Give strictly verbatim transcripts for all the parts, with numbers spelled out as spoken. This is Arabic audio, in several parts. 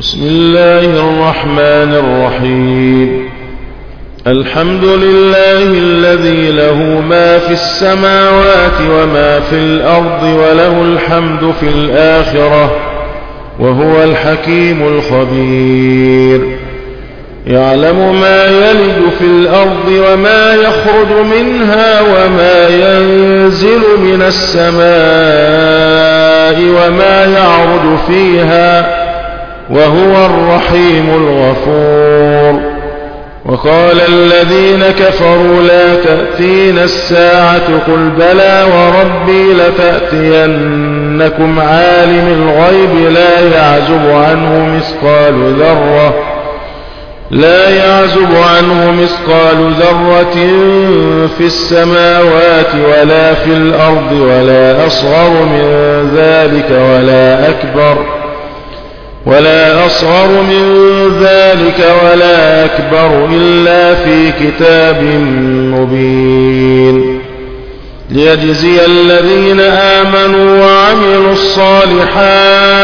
بسم الله الرحمن الرحيم. الحمد لله الذي له ما في السماوات وما في الأرض وله الحمد في الآخرة وهو الحكيم الخبير. يعلم ما يلج في الأرض وما يخرج منها وما ينزل من السماء وما يعرج فيها وهو الرحيم الغفور. وقال الذين كفروا لا تأتينا الساعة قل بلى وربي لتأتينكم عالم الغيب لا يعزب عنه مثقال ذرة لا يعزب عنه مثقال ذرة في السماوات ولا في الأرض ولا أصغر من ذلك ولا أكبر ولا أصغر من ذلك ولا أكبر إلا في كتاب مبين ليجزي الذين آمنوا وعملوا الصالحات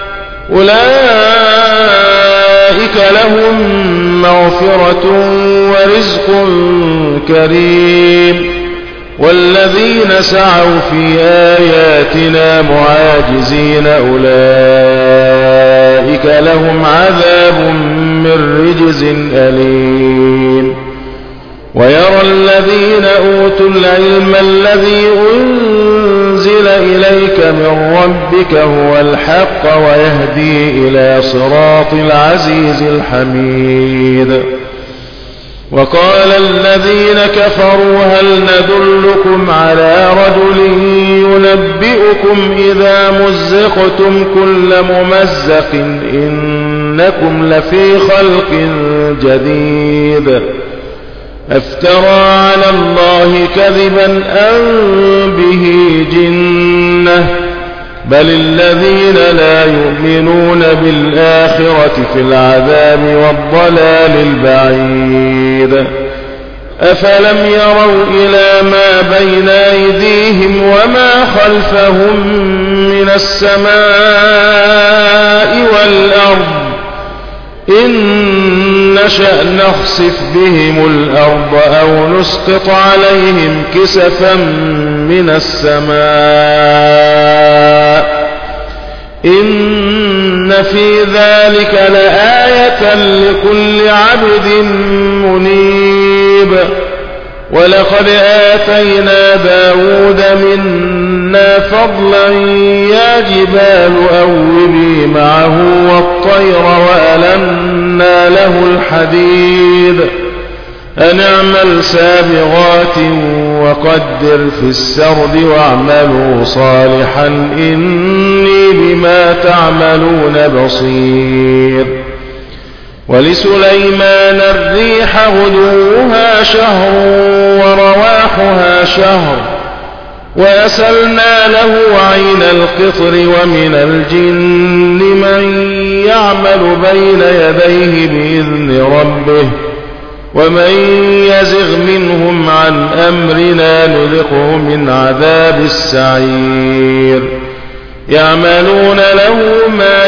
أولئك لهم مغفرة ورزق كريم والذين سعوا في آياتنا معاجزين أولئك لهم عذاب من رجز أليم. ويرى الذين أوتوا العلم الذي أنزل إليك من ربك هو الحق ويهدي إلى صراط العزيز الحميد. وقال الذين كفروا هل ندلكم على رجل ينبئكم إذا مزقتم كل ممزق إنكم لفي خلق جديد أفترى على الله كذبا أم به جنة بل الذين لا يؤمنون بالآخرة في العذاب والضلال البعيد. أفلم يروا إلى ما بين أيديهم وما خلفهم من السماء والأرض إن نشأ نخسف بهم الأرض أو نسقط عليهم كسفا من السماء إن في ذلك لآية لكل عبد منيب. ولقد آتينا داود منا فضلا يا جبال أوبي معه والطير وألنا له الحديد أن اعمل سابغات وقدر في السرد واعملوا صالحا إني بما تعملون بصير. ولسليمان الريح غدوها شهر ورواحها شهر وأسلنا له عين القطر ومن الجن من يعمل بين يديه بإذن ربه ومن يزغ منهم عن أمرنا نذقه من عذاب السعير. يعملون له ما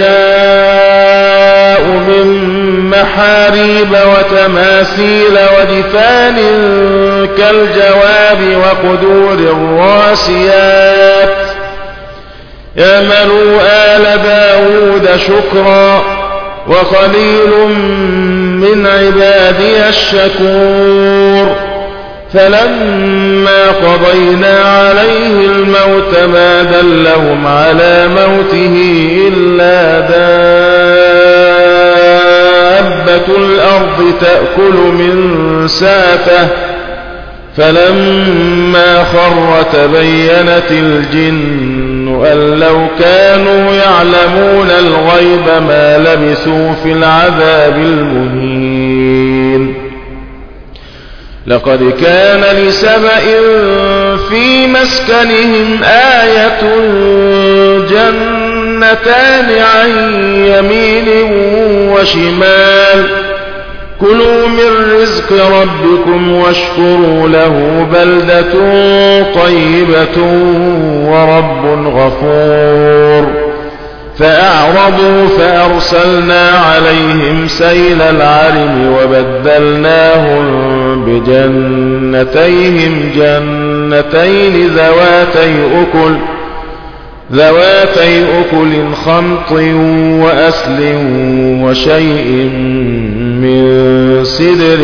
يشاء من محاريب وتماثيل وجفان كالجواب وقدور الراسيات يعملوا آل داود شكرا وقليل من عبادي الشكور. فلما قضينا عليه الموت ما دلهم على موته إلا دابة الأرض تأكل من ساته فلما خر تبينت الجن أن لو كانوا يعلمون الغيب ما لبثوا في العذاب المهين. لقد كان لسبإ في مسكنهم آية جنتان عن يمين وشمال كلوا من رزق ربكم واشكروا له بلدة طيبة ورب غفور. فأعرضوا فأرسلنا عليهم سيل العرم وبدلناهم بجنتيهم جنتين ذواتي أكل ذواتي أكل خمط وأسل وشيء من سدر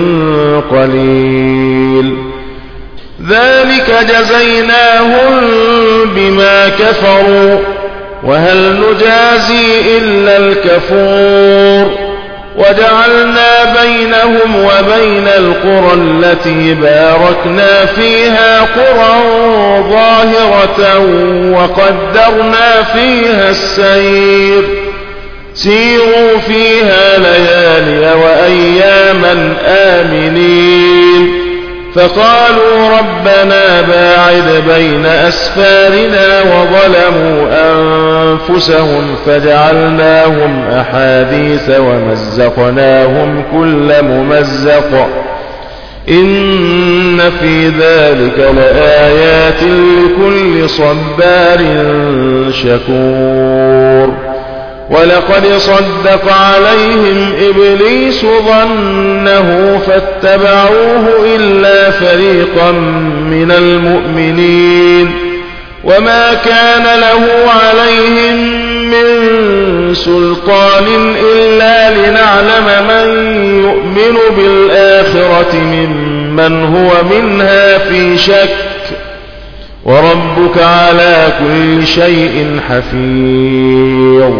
قليل ذلك جزيناهم بما كفروا وهل نجازي إلا الكفور وجعلنا بينهم وبين القرى التي باركنا فيها قرى ظاهرة وقدرنا فيها السير سيروا فيها ليالي وأياما آمنين فقالوا ربنا باعد بين أسفارنا وظلموا أنفسهم فجعلناهم أحاديث ومزقناهم كل ممزق إن في ذلك لآيات لكل صبار شكور ولقد صدق عليهم إبليس ظنه فاتبعوه إلا فريقا من المؤمنين وما كان له عليهم من سلطان إلا لنعلم من يؤمن بالآخرة ممن هو منها في شك وربك على كل شيء حفيظ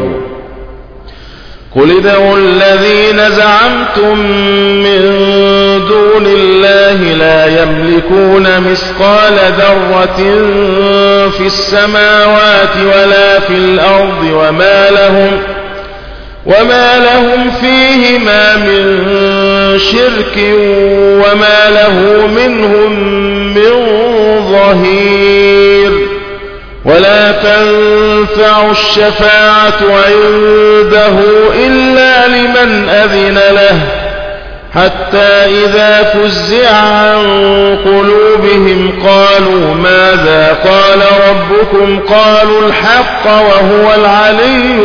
قل ادعوا الذين زعمتم من دون الله لا يملكون مثقال ذرة في السماوات ولا في الأرض وما لهم وما لهم فيهما من شرك وما له منهم من ظهير ولا تنفع الشفاعة عنده إلا لمن أذن له حتى إذا فزع عن قلوبهم قالوا ماذا قال ربكم قالوا الحق وهو العلي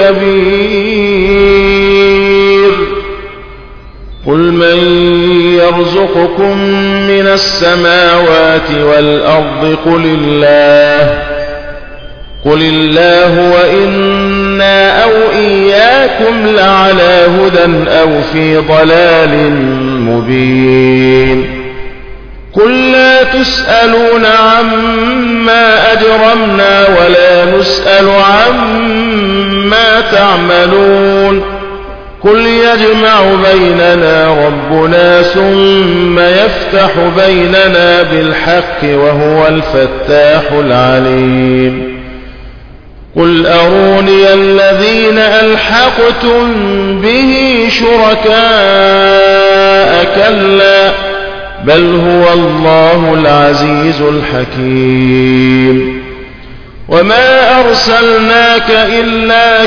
الكبير قل من يرزقكم من السماوات والأرض قل الله قل الله وإنا أو إياكم لعلى هدى أو في ضلال مبين قل لا تسألون عما أجرمنا ولا نسأل عما تعملون قل يجمع بيننا ربنا ثم يفتح بيننا بالحق وهو الفتاح العليم قل أروني الذين ألحقتم به شركاء كلا بل هو الله العزيز الحكيم وما أرسلناك إلا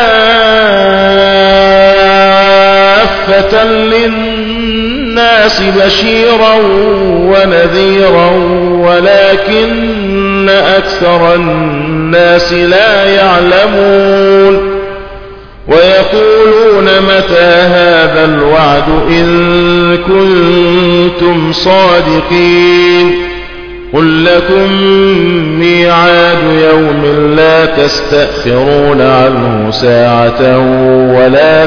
كافة للناس بشيرا ونذيرا ولكن أكثر الناس لا يعلمون ويقولون متى هذا الوعد إن كنتم صادقين قل لكم ميعاد يوم لا تستأخرون عنه ساعة ولا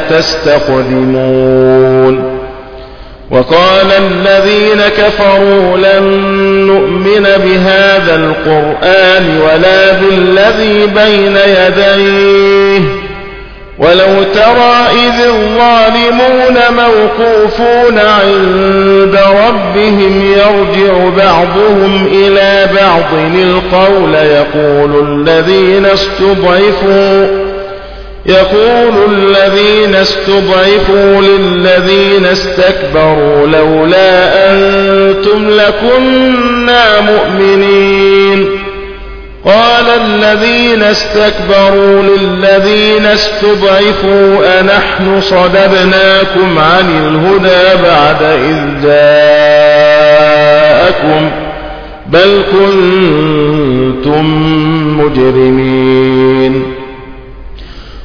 تستقدمون وقال الذين كفروا لن نؤمن بهذا القرآن ولا بالذي بين يديه ولو ترى إذ الظالمون موقوفون عند ربهم يرجع بعضهم إلى بعض القول يقول الذين استضعفوا يقول الذين استضعفوا للذين استكبروا لولا أنتم لكنا مؤمنين قال الذين استكبروا للذين استضعفوا أنحن صددناكم عن الهدى بعد إذ جاءكم بل كنتم مجرمين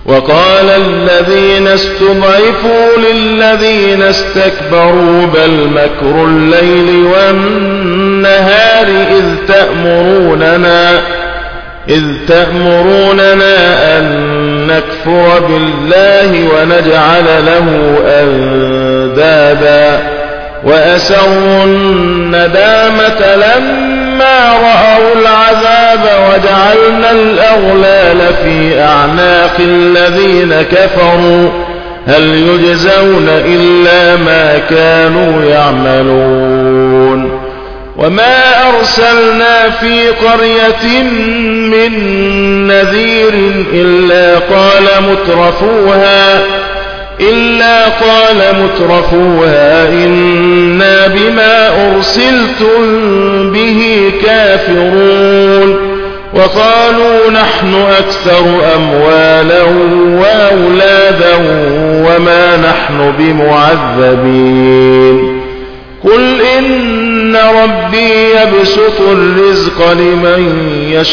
وقال الذين استضعفوا للذين استكبروا بل مكر الليل والنهار إذ تأمروننا إذ تأمروننا أن نكفر بالله ونجعل له أندادا وأسروا الندامة لما رأوا العذاب وجعلنا الأغلال في أعناق الذين كفروا هل يجزون إلا ما كانوا يعملون وما أرسلنا في قرية من نذير إلا قال مترفوها إلا قال مترفوها إنا بما أرسلتم به كافرون وقالوا نحن أكثر أموالا وأولادا وما نحن بمعذبين قل إن ربي يبسط الرزق لمن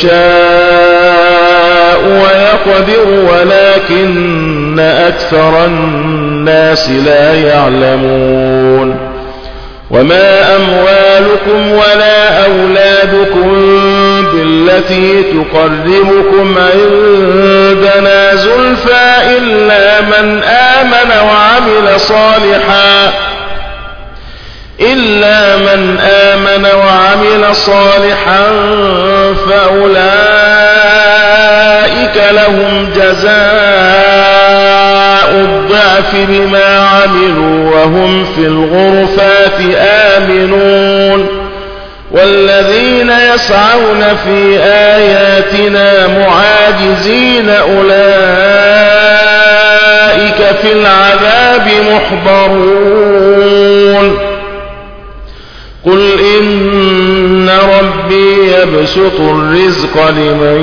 يشاء ويقدر ولكن أكثر الناس لا يعلمون وما أموالكم ولا أولادكم بالتي تقربكم عندنا زلفى إلا من آمن وعمل صالحا إلا من آمن وعمل صالحا فأولئك لهم جزاء الضعف بما عملوا وهم في الغرفات آمنون والذين يسعون في آياتنا معاجزين أولئك في العذاب محضرون قل إن ربي يبسط الرزق لمن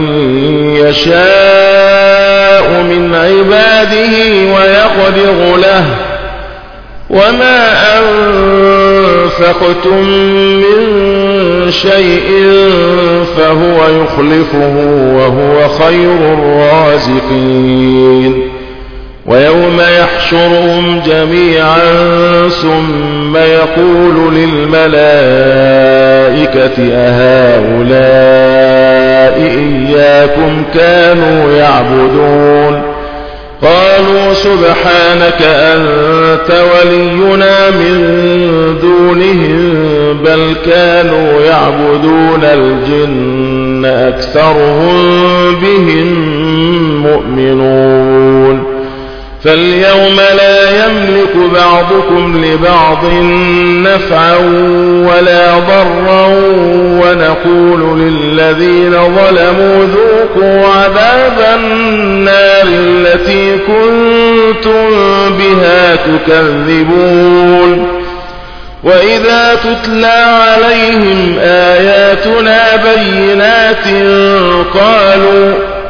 يشاء من عباده ويقدر له وما أنفقتم من شيء فهو يخلفه وهو خير الرازقين ويوم يحشرهم جميعا ثم يقول للملائكة أهؤلاء إياكم كانوا يعبدون قالوا سبحانك أنت ولينا من دونهم بل كانوا يعبدون الجن أكثرهم بهم مؤمنون فاليوم لا يملك بعضكم لبعض نفعا ولا ضرا ونقول للذين ظلموا ذوقوا عذاب النار التي كنتم بها تكذبون وإذا تتلى عليهم آياتنا بينات قالوا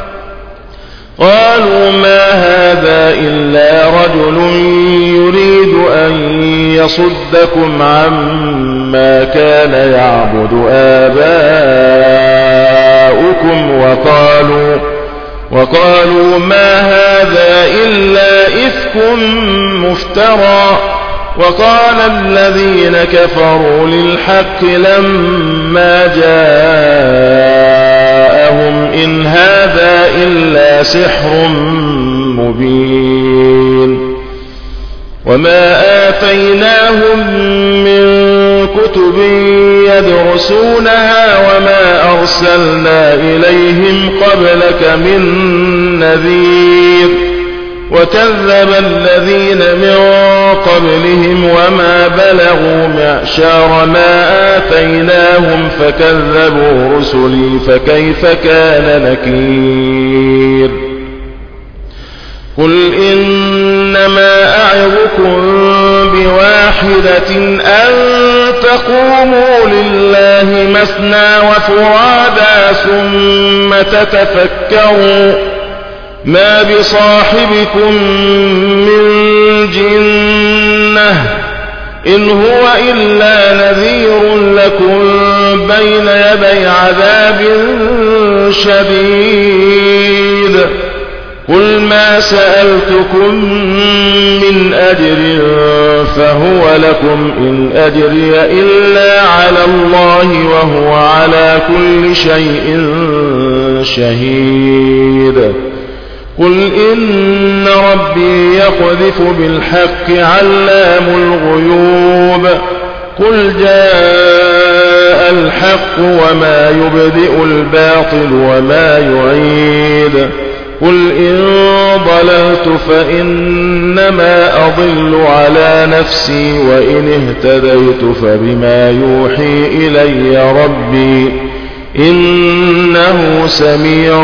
قالوا ما هذا إلا رجل يريد أن يصدكم عما كان يعبد آباؤكم وقالوا وقالوا ما هذا إلا إفك مفترى وقال الذين كفروا للحق لما جاءهم إن هذا إلا سحر مبين وما آتيناهم من كتب يدرسونها وما أرسلنا إليهم قبلك من نذير وكذب الذين من قبلهم وما بلغوا معشار ما آتيناهم فكذبوا رسلي فكيف كان نكير قل إنما أعظكم بواحدة أن تقوموا لله مثنى وفرادا ثم تتفكروا ما بصاحبكم من جنة إن هو إلا نذير لكم بين يدي عذاب شديد قل ما سألتكم من أجر فهو لكم إن أجري إلا على الله وهو على كل شيء شهيد قل إن ربي يقذف بالحق علام الغيوب قل جاء الحق وما يبدئ الباطل وما يعيد قل إن ضللت فإنما أضل على نفسي وإن اهتديت فبما يوحي إلي ربي إنه سميع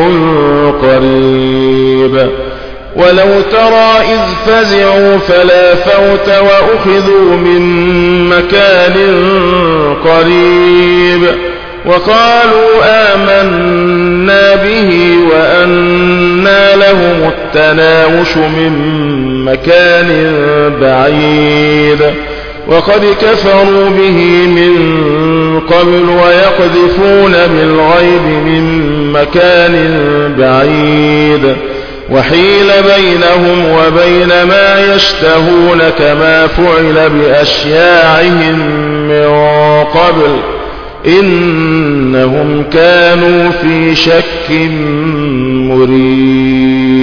قريب ولو ترى إذ فزعوا فلا فوت وأخذوا من مكان قريب وقالوا آمنا به وأنى لهم التناوش من مكان بعيد وقد كفروا به من قبل ويقذفون بالغيب من مكان بعيد وحيل بينهم وبين ما يشتهون كما فعل بأشياعهم من قبل إنهم كانوا في شك مريب.